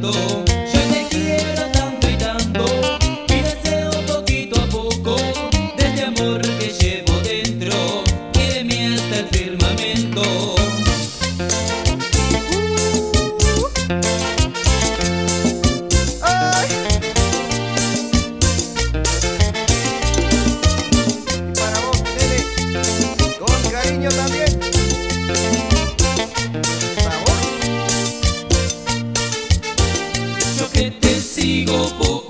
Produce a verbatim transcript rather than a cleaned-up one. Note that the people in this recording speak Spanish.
tanto, yo te quiero tanto y tanto, y deseo poquito a poco de este amor que llevo dentro y de mí hasta el firmamento. ¡Ay! Y para vos, nene, con cariño también. Yo que te sigo poco